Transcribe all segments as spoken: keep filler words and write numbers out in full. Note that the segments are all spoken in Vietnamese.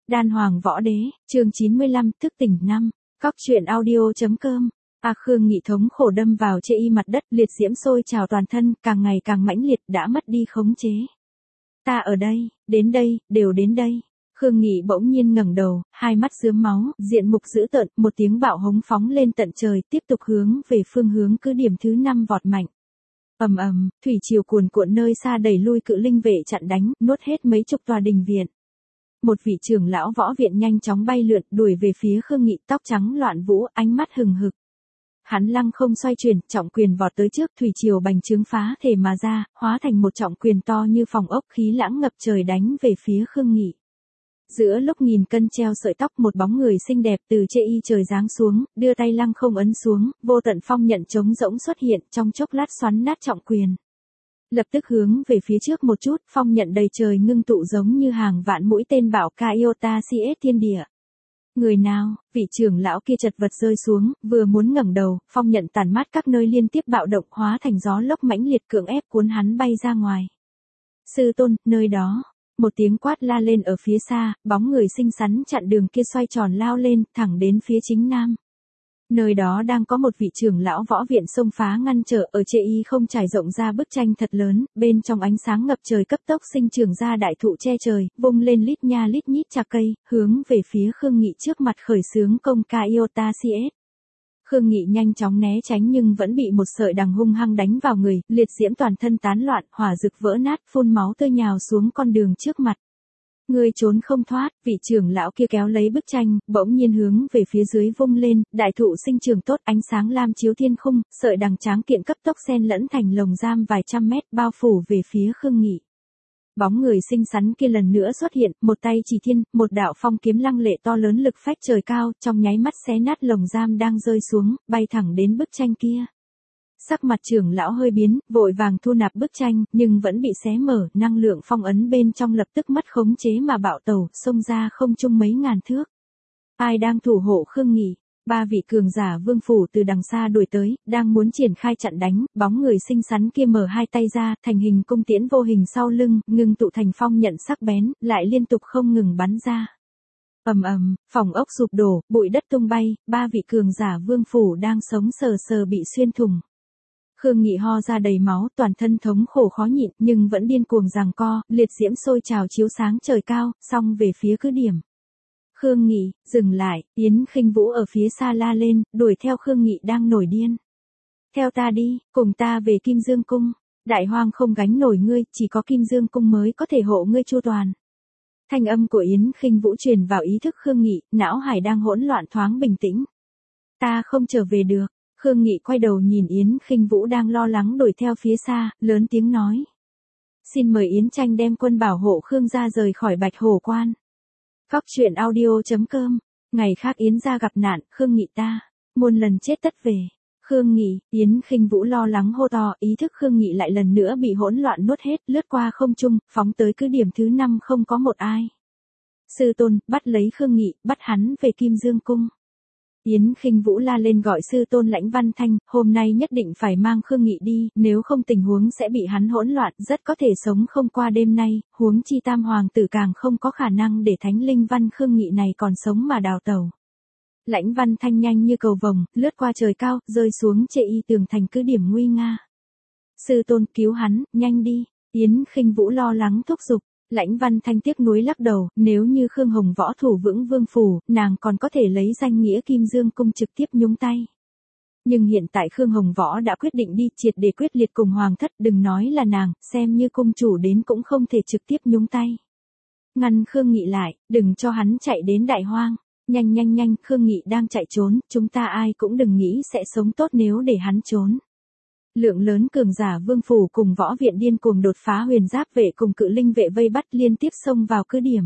Đan Hoàng Võ Đế, chương chín mươi lăm, thức tỉnh năm. Cóc truyện audio.com. A Khương Nghị thống khổ đâm vào chê y mặt đất, liệt diễm sôi trào toàn thân, càng ngày càng mãnh liệt, đã mất đi khống chế. Ta ở đây, đến đây, đều đến đây. Khương Nghị bỗng nhiên ngẩng đầu, hai mắt rướm máu, diện mục dữ tợn, một tiếng bạo hống phóng lên tận trời, tiếp tục hướng về phương hướng cứ điểm thứ năm vọt mạnh. Ầm ầm, thủy triều cuồn cuộn nơi xa đẩy lui cự linh vệ chặn đánh, nuốt hết mấy chục tòa đình viện. Một vị trưởng lão võ viện nhanh chóng bay lượn, đuổi về phía Khương Nghị, tóc trắng loạn vũ, ánh mắt hừng hực. Hắn lăng không xoay chuyển, trọng quyền vọt tới trước, thủy triều bành trướng phá thể mà ra, hóa thành một trọng quyền to như phòng ốc, khí lãng ngập trời đánh về phía Khương Nghị. Giữa lúc nghìn cân treo sợi tóc, một bóng người xinh đẹp từ chê y trời giáng xuống, đưa tay lăng không ấn xuống, vô tận phong nhận trống rỗng xuất hiện, trong chốc lát xoắn nát trọng quyền. Lập tức hướng về phía trước một chút, phong nhận đầy trời ngưng tụ giống như hàng vạn mũi tên bạo ca iota cs thiên địa. Người nào? Vị trưởng lão kia chật vật rơi xuống, vừa muốn ngẩng đầu, phong nhận tàn mát các nơi liên tiếp bạo động, hóa thành gió lốc mãnh liệt cưỡng ép cuốn hắn bay ra ngoài. Sư tôn, nơi đó. Một tiếng quát la lên ở phía xa, bóng người xinh xắn chặn đường kia xoay tròn lao lên, thẳng đến phía chính nam. Nơi đó đang có một vị trưởng lão võ viện xông phá ngăn trở, ở chê y không trải rộng ra bức tranh thật lớn, bên trong ánh sáng ngập trời cấp tốc sinh trưởng ra đại thụ che trời, vung lên lít nha lít nhít chạc cây, hướng về phía Khương Nghị trước mặt khởi xướng công ca iota cs. Khương Nghị nhanh chóng né tránh nhưng vẫn bị một sợi đằng hung hăng đánh vào người, liệt diễm toàn thân tán loạn, hỏa rực vỡ nát, phun máu tươi nhào xuống con đường trước mặt. Ngươi trốn không thoát, vị trưởng lão kia kéo lấy bức tranh, bỗng nhiên hướng về phía dưới vung lên, đại thụ sinh trưởng tốt, ánh sáng lam chiếu thiên khung, sợi đằng tráng kiện cấp tốc xen lẫn thành lồng giam vài trăm mét, bao phủ về phía Khương Nghị. Bóng người xinh xắn kia lần nữa xuất hiện, một tay chỉ thiên, một đạo phong kiếm lăng lệ to lớn lực phách trời cao, trong nháy mắt xé nát lồng giam đang rơi xuống, bay thẳng đến bức tranh kia. Sắc mặt trưởng lão hơi biến, vội vàng thu nạp bức tranh, nhưng vẫn bị xé mở, năng lượng phong ấn bên trong lập tức mất khống chế mà bạo tẩu, xông ra không trung mấy ngàn thước. Ai đang thủ hộ Khương Nghị? Ba vị cường giả vương phủ từ đằng xa đuổi tới, đang muốn triển khai chặn đánh, bóng người xinh xắn kia mở hai tay ra, thành hình cung tiễn vô hình sau lưng, ngưng tụ thành phong nhận sắc bén, lại liên tục không ngừng bắn ra. Ầm ầm, phòng ốc sụp đổ, bụi đất tung bay, ba vị cường giả vương phủ đang sống sờ sờ bị xuyên thủng. Khương Nghị ho ra đầy máu, toàn thân thống khổ khó nhịn, nhưng vẫn điên cuồng giằng co, liệt diễm sôi trào chiếu sáng trời cao, xông về phía cứ điểm. Khương Nghị, dừng lại, Yến Khinh Vũ ở phía xa la lên, đuổi theo Khương Nghị đang nổi điên. Theo ta đi, cùng ta về Kim Dương Cung, Đại Hoang không gánh nổi ngươi, chỉ có Kim Dương Cung mới có thể hộ ngươi chu toàn. Thanh âm của Yến Khinh Vũ truyền vào ý thức Khương Nghị, não hải đang hỗn loạn thoáng bình tĩnh. Ta không trở về được. Khương Nghị quay đầu nhìn Yến Khinh Vũ đang lo lắng đuổi theo phía xa, lớn tiếng nói. Xin mời Yến Tranh đem quân bảo hộ Khương gia rời khỏi Bạch Hổ Quan. Cóc truyện audio.com. Ngày khác Yến gia gặp nạn, Khương Nghị ta, muôn lần chết tất về. Khương Nghị, Yến Khinh Vũ lo lắng hô to, ý thức Khương Nghị lại lần nữa bị hỗn loạn nuốt hết, lướt qua không trung, phóng tới cứ điểm thứ năm không có một ai. Sư tôn, bắt lấy Khương Nghị, bắt hắn về Kim Dương Cung. Yến Khinh Vũ la lên gọi sư tôn Lãnh Văn Thanh, hôm nay nhất định phải mang Khương Nghị đi, nếu không tình huống sẽ bị hắn hỗn loạn, rất có thể sống không qua đêm nay, huống chi tam hoàng tử càng không có khả năng để thánh linh văn Khương Nghị này còn sống mà đào tẩu. Lãnh Văn Thanh nhanh như cầu vồng, lướt qua trời cao, rơi xuống chê y tường thành cứ điểm nguy nga. Sư tôn cứu hắn, nhanh đi, Yến Khinh Vũ lo lắng thúc giục. Lãnh Văn Thanh tiếc nuối lắc đầu, nếu như Khương Hồng Võ thủ vững vương phủ, nàng còn có thể lấy danh nghĩa Kim Dương Cung trực tiếp nhúng tay. Nhưng hiện tại Khương Hồng Võ đã quyết định đi triệt để quyết liệt cùng hoàng thất, đừng nói là nàng, xem như cung chủ đến cũng không thể trực tiếp nhúng tay. Ngăn Khương Nghị lại, đừng cho hắn chạy đến Đại Hoang. Nhanh nhanh nhanh, Khương Nghị đang chạy trốn, chúng ta ai cũng đừng nghĩ sẽ sống tốt nếu để hắn trốn. Lượng lớn cường giả vương phủ cùng võ viện điên cuồng đột phá huyền giáp vệ cùng cự linh vệ vây bắt liên tiếp xông vào cứ điểm.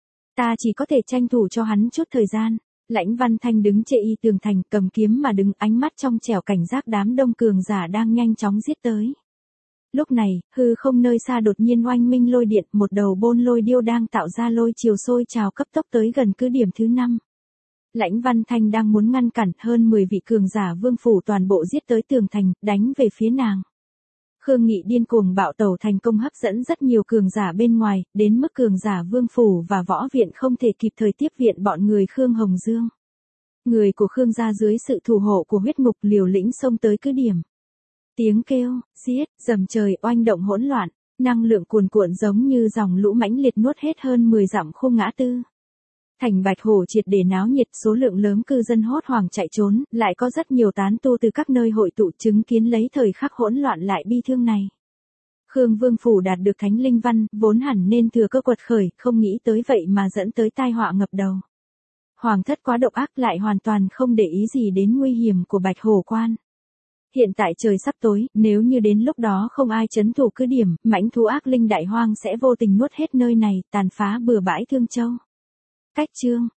Ta chỉ có thể tranh thủ cho hắn chút thời gian. Lãnh Văn Thanh đứng chê y tường thành cầm kiếm mà đứng, ánh mắt trong trẻo cảnh giác đám đông cường giả đang nhanh chóng giết tới. Lúc này, hư không nơi xa đột nhiên oanh minh lôi điện, một đầu bôn lôi điêu đang tạo ra lôi chiều sôi trào cấp tốc tới gần cứ điểm thứ năm. Lãnh Văn Thanh đang muốn ngăn cản, hơn mười vị cường giả vương phủ toàn bộ giết tới tường thành, đánh về phía nàng. Khương Nghị điên cuồng bạo tẩu thành công hấp dẫn rất nhiều cường giả bên ngoài, đến mức cường giả Vương phủ và võ viện không thể kịp thời tiếp viện bọn người Khương Hồng Dương. Người của Khương gia dưới sự thủ hộ của huyết ngục liều lĩnh xông tới cứ điểm. Tiếng kêu, giết, dầm trời oanh động hỗn loạn, năng lượng cuồn cuộn giống như dòng lũ mãnh liệt nuốt hết hơn mười dặm khung ngã tư. Thành Bạch Hổ triệt để náo nhiệt, số lượng lớn cư dân hốt hoảng chạy trốn, lại có rất nhiều tán tu từ các nơi hội tụ chứng kiến lấy thời khắc hỗn loạn lại bi thương này. Khương Vương phủ đạt được thánh linh văn, vốn hẳn nên thừa cơ quật khởi, không nghĩ tới vậy mà dẫn tới tai họa ngập đầu. Hoàng thất quá độc ác lại hoàn toàn không để ý gì đến nguy hiểm của Bạch Hổ quan. Hiện tại trời sắp tối, nếu như đến lúc đó không ai trấn thủ cứ điểm, mãnh thú ác linh đại hoang sẽ vô tình nuốt hết nơi này, tàn phá bừa bãi Thương Châu. Cách chương